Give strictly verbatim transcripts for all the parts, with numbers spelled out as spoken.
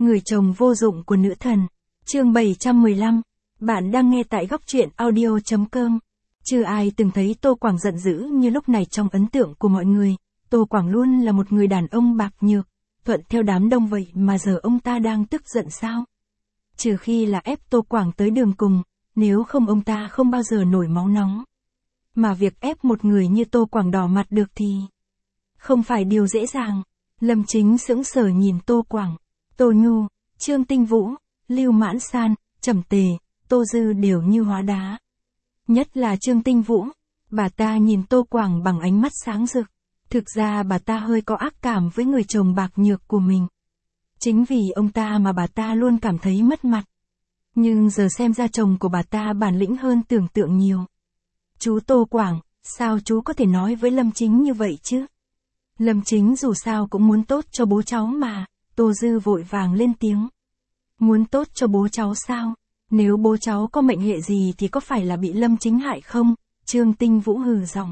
Người chồng vô dụng của nữ thần. Chương bảy trăm mười lăm. Bạn đang nghe tại góc truyện audio chấm com. Chưa ai từng thấy Tô Quảng giận dữ như lúc này trong ấn tượng của mọi người. Tô Quảng luôn là một người đàn ông bạc nhược, thuận theo đám đông vậy mà giờ ông ta đang tức giận sao? Trừ khi là ép Tô Quảng tới đường cùng, nếu không ông ta không bao giờ nổi máu nóng. Mà việc ép một người như Tô Quảng đỏ mặt được thì không phải điều dễ dàng. Lâm Chính sững sờ nhìn Tô Quảng, Tô Nhu, Trương Tinh Vũ, Lưu Mãn San, Trầm Tề, Tô Dư đều như hóa đá. Nhất là Trương Tinh Vũ, bà ta nhìn Tô Quảng bằng ánh mắt sáng rực. Thực ra bà ta hơi có ác cảm với người chồng bạc nhược của mình. Chính vì ông ta mà bà ta luôn cảm thấy mất mặt. Nhưng giờ xem ra chồng của bà ta bản lĩnh hơn tưởng tượng nhiều. Chú Tô Quảng, sao chú có thể nói với Lâm Chính như vậy chứ? Lâm Chính dù sao cũng muốn tốt cho bố cháu mà. Tô Dư vội vàng lên tiếng. Muốn tốt cho bố cháu sao? Nếu bố cháu có mệnh hệ gì thì có phải là bị Lâm Chính hại không? Trương Tinh Vũ hừ giọng.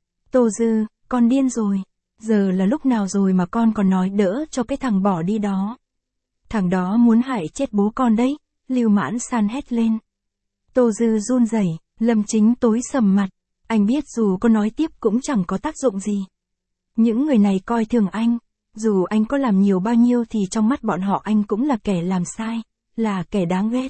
Tô Dư, con điên rồi. Giờ là lúc nào rồi mà con còn nói đỡ cho cái thằng bỏ đi đó. Thằng đó muốn hại chết bố con đấy. Lưu Mãn San hét lên. Tô Dư run rẩy. Lâm Chính tối sầm mặt. Anh biết dù có nói tiếp cũng chẳng có tác dụng gì. Những người này coi thường anh. Dù anh có làm nhiều bao nhiêu thì trong mắt bọn họ anh cũng là kẻ làm sai, là kẻ đáng ghét.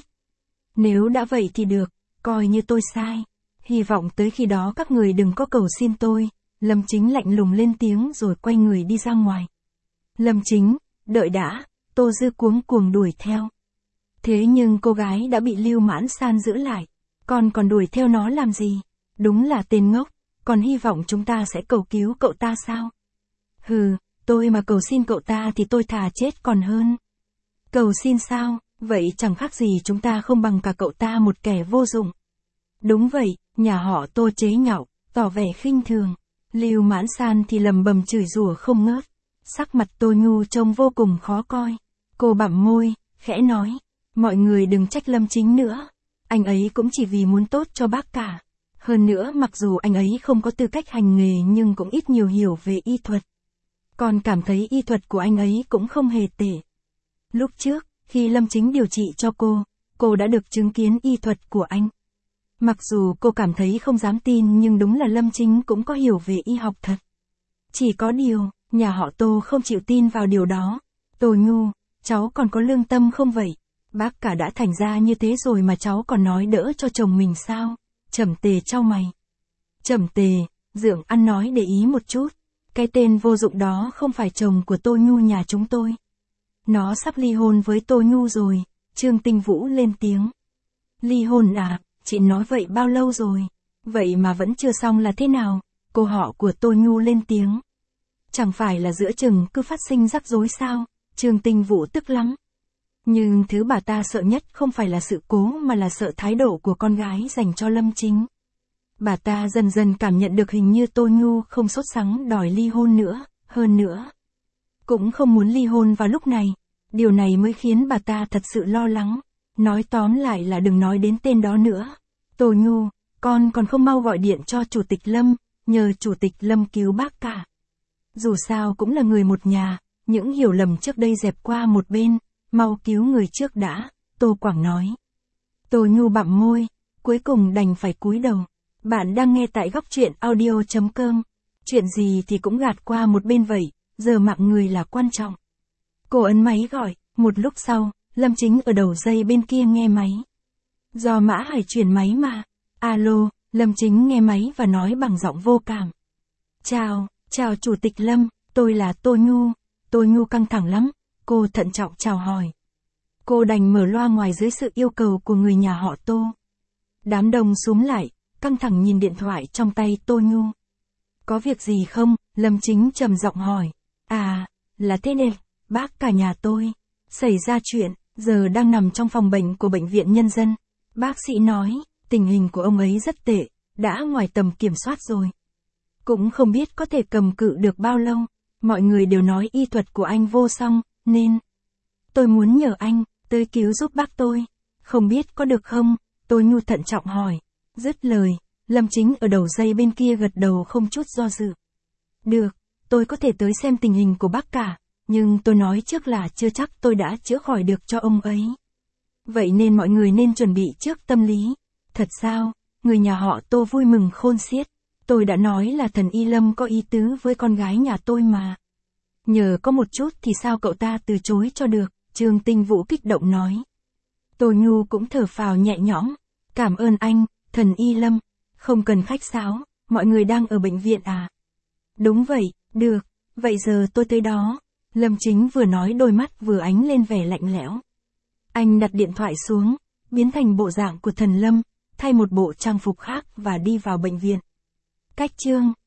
Nếu đã vậy thì được, coi như tôi sai. Hy vọng tới khi đó các người đừng có cầu xin tôi. Lâm Chính lạnh lùng lên tiếng rồi quay người đi ra ngoài. Lâm Chính, đợi đã, Tô Dư cuống cuồng đuổi theo. Thế nhưng cô gái đã bị Lưu Mãn San giữ lại. Con còn đuổi theo nó làm gì? Đúng là tên ngốc, còn hy vọng chúng ta sẽ cầu cứu cậu ta sao? Hừ, tôi mà cầu xin cậu ta thì tôi thà chết còn hơn. Cầu xin sao? Vậy chẳng khác gì chúng ta không bằng cả cậu ta một kẻ vô dụng. Đúng vậy, nhà họ Tô chế nhạo, tỏ vẻ khinh thường. Lưu Mãn San thì lầm bầm chửi rủa không ngớt. Sắc mặt Tô Nhu trông vô cùng khó coi. Cô bặm môi, khẽ nói. Mọi người đừng trách Lâm Chính nữa. Anh ấy cũng chỉ vì muốn tốt cho bác cả. Hơn nữa mặc dù anh ấy không có tư cách hành nghề nhưng cũng ít nhiều hiểu về y thuật. Còn cảm thấy y thuật của anh ấy cũng không hề tệ. Lúc trước, khi Lâm Chính điều trị cho cô, cô đã được chứng kiến y thuật của anh. Mặc dù cô cảm thấy không dám tin nhưng đúng là Lâm Chính cũng có hiểu về y học thật. Chỉ có điều, nhà họ Tô không chịu tin vào điều đó. Tô Nhu, cháu còn có lương tâm không vậy? Bác cả đã thành ra như thế rồi mà cháu còn nói đỡ cho chồng mình sao? Trầm Tề chau mày. Trầm Tề, Dượng ăn nói để ý một chút. Cái tên vô dụng đó không phải chồng của Tô Nhu nhà chúng tôi. Nó sắp ly hôn với Tô Nhu rồi. Trương Tinh Vũ lên tiếng. Ly hôn à? Chị nói vậy bao lâu rồi? Vậy mà vẫn chưa xong là thế nào? Cô họ của Tô Nhu lên tiếng. Chẳng phải là giữa chừng cứ phát sinh rắc rối sao? Trương Tinh Vũ tức lắm. Nhưng thứ bà ta sợ nhất không phải là sự cố mà là sợ thái độ của con gái dành cho Lâm Chính. Bà ta dần dần cảm nhận được hình như Tô Nhu không sốt sắng đòi ly hôn nữa, hơn nữa. Cũng không muốn ly hôn vào lúc này. Điều này mới khiến bà ta thật sự lo lắng. Nói tóm lại là đừng nói đến tên đó nữa. Tô Nhu, con còn không mau gọi điện cho Chủ tịch Lâm, nhờ Chủ tịch Lâm cứu bác cả. Dù sao cũng là người một nhà, những hiểu lầm trước đây dẹp qua một bên, mau cứu người trước đã, Tô Quảng nói. Tô Nhu bặm môi, cuối cùng đành phải cúi đầu. Bạn đang nghe tại góc truyện audio chấm com. Chuyện gì thì cũng gạt qua một bên vậy, giờ mạng người là quan trọng. Cô ấn máy gọi, một lúc sau, Lâm Chính ở đầu dây bên kia nghe máy. Do Mã Hải chuyển máy mà. Alo, Lâm Chính nghe máy và nói bằng giọng vô cảm. Chào, chào Chủ tịch Lâm, tôi là Tô Nhu. Tô Nhu căng thẳng lắm, cô thận trọng chào hỏi. Cô đành mở loa ngoài dưới sự yêu cầu của người nhà họ Tô. Đám đông xúm lại, căng thẳng nhìn điện thoại trong tay Tô Nhu. Có việc gì không? Lâm Chính trầm giọng hỏi. À, là thế này, bác cả nhà tôi. Xảy ra chuyện, giờ đang nằm trong phòng bệnh của bệnh viện nhân dân. Bác sĩ nói, tình hình của ông ấy rất tệ, đã ngoài tầm kiểm soát rồi. Cũng không biết có thể cầm cự được bao lâu. Mọi người đều nói y thuật của anh vô song, nên tôi muốn nhờ anh, tới cứu giúp bác tôi. Không biết có được không? Tô Nhu thận trọng hỏi. Dứt lời, Lâm Chính ở đầu dây bên kia gật đầu không chút do dự. Được, tôi có thể tới xem tình hình của bác cả. Nhưng tôi nói trước là chưa chắc tôi đã chữa khỏi được cho ông ấy. Vậy nên mọi người nên chuẩn bị trước tâm lý. Thật sao, người nhà họ Tô vui mừng khôn xiết. Tôi đã nói là thần Y Lâm có ý tứ với con gái nhà tôi mà. Nhờ có một chút thì sao cậu ta từ chối cho được, Trương Tinh Vũ kích động nói. Tô Nhu cũng thở phào nhẹ nhõm. Cảm ơn anh, thần Y Lâm. Không cần khách sáo, mọi người đang ở bệnh viện à? Đúng vậy, được, vậy giờ tôi tới đó. Lâm Chính vừa nói đôi mắt vừa ánh lên vẻ lạnh lẽo. Anh đặt điện thoại xuống, biến thành bộ dạng của thần Lâm, thay một bộ trang phục khác và đi vào bệnh viện. Cách chương